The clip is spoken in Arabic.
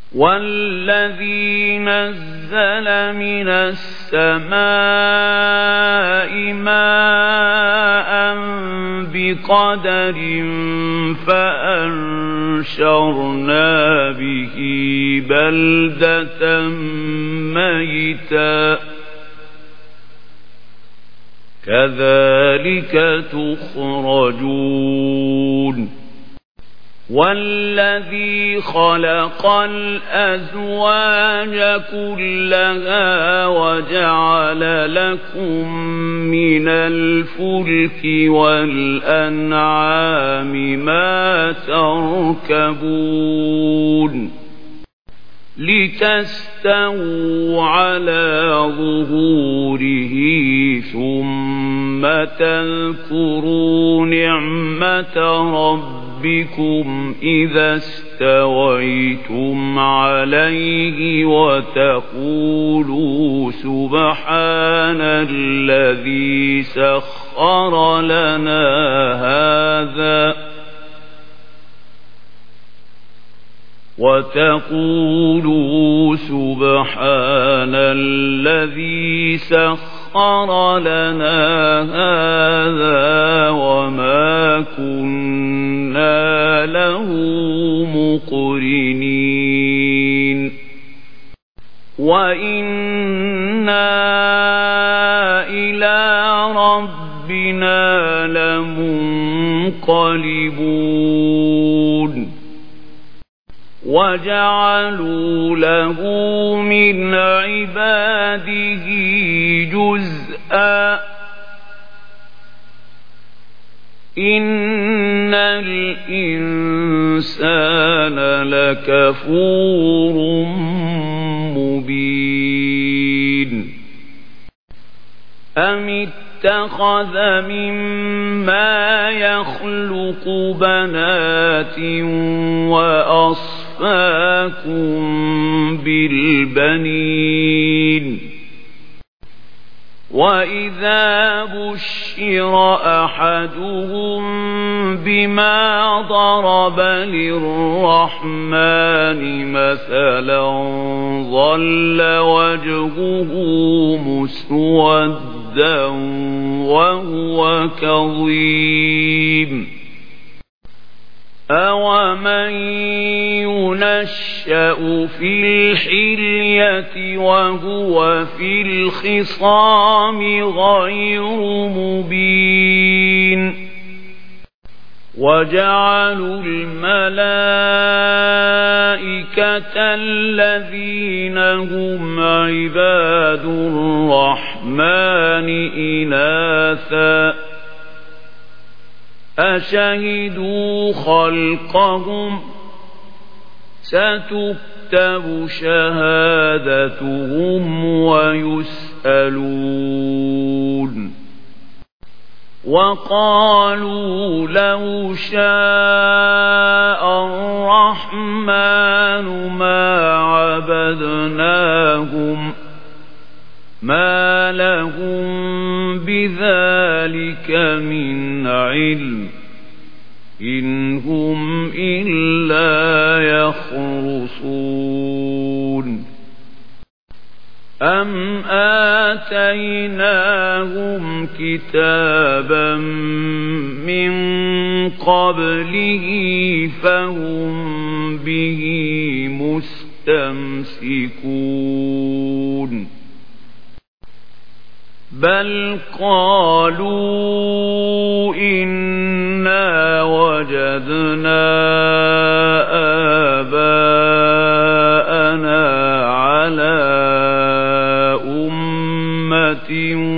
والذي نزل من السماء ماء بقدر فأنشرنا به بلدة ميتا كذلك تخرجون والذي خلق الأزواج كلها وجعل لكم من الفلك والأنعام ما تركبون لتستووا على ظهوره ثم تذكروا نعمة ربكم إذا استويتم عليه وتقولوا سبحان الذي سخر لنا هذا وتقولوا سبحان الذي سخر لنا هذا وما كنا له مقرنين وإنا إلى ربنا لمنقلبون وجعلوا له من عباده جزءا إن الإنسان لكفور مبين أم اتخذ مما يخلق بنات وأصفاكم بالبنين وإذا بشر أحدهم بما ضرب للرحمن مثلا ظل وجهه مسودا وهو كظيم أومن ينشأ في الحلية وهو في الخصام غير مبين وجعلوا الملائكة الذين هم عباد الرحمن إناثا أشهدوا خلقهم ستكتب شهادتهم ويسألون وقالوا لو شاء الرحمن ما عبدناهم ما لهم بذلك من علم إن هم إلا يخرصون أم آتيناهم كتابا من قبله فهم به مستمسكون بل قالوا إنا وجدنا آباءنا على أمة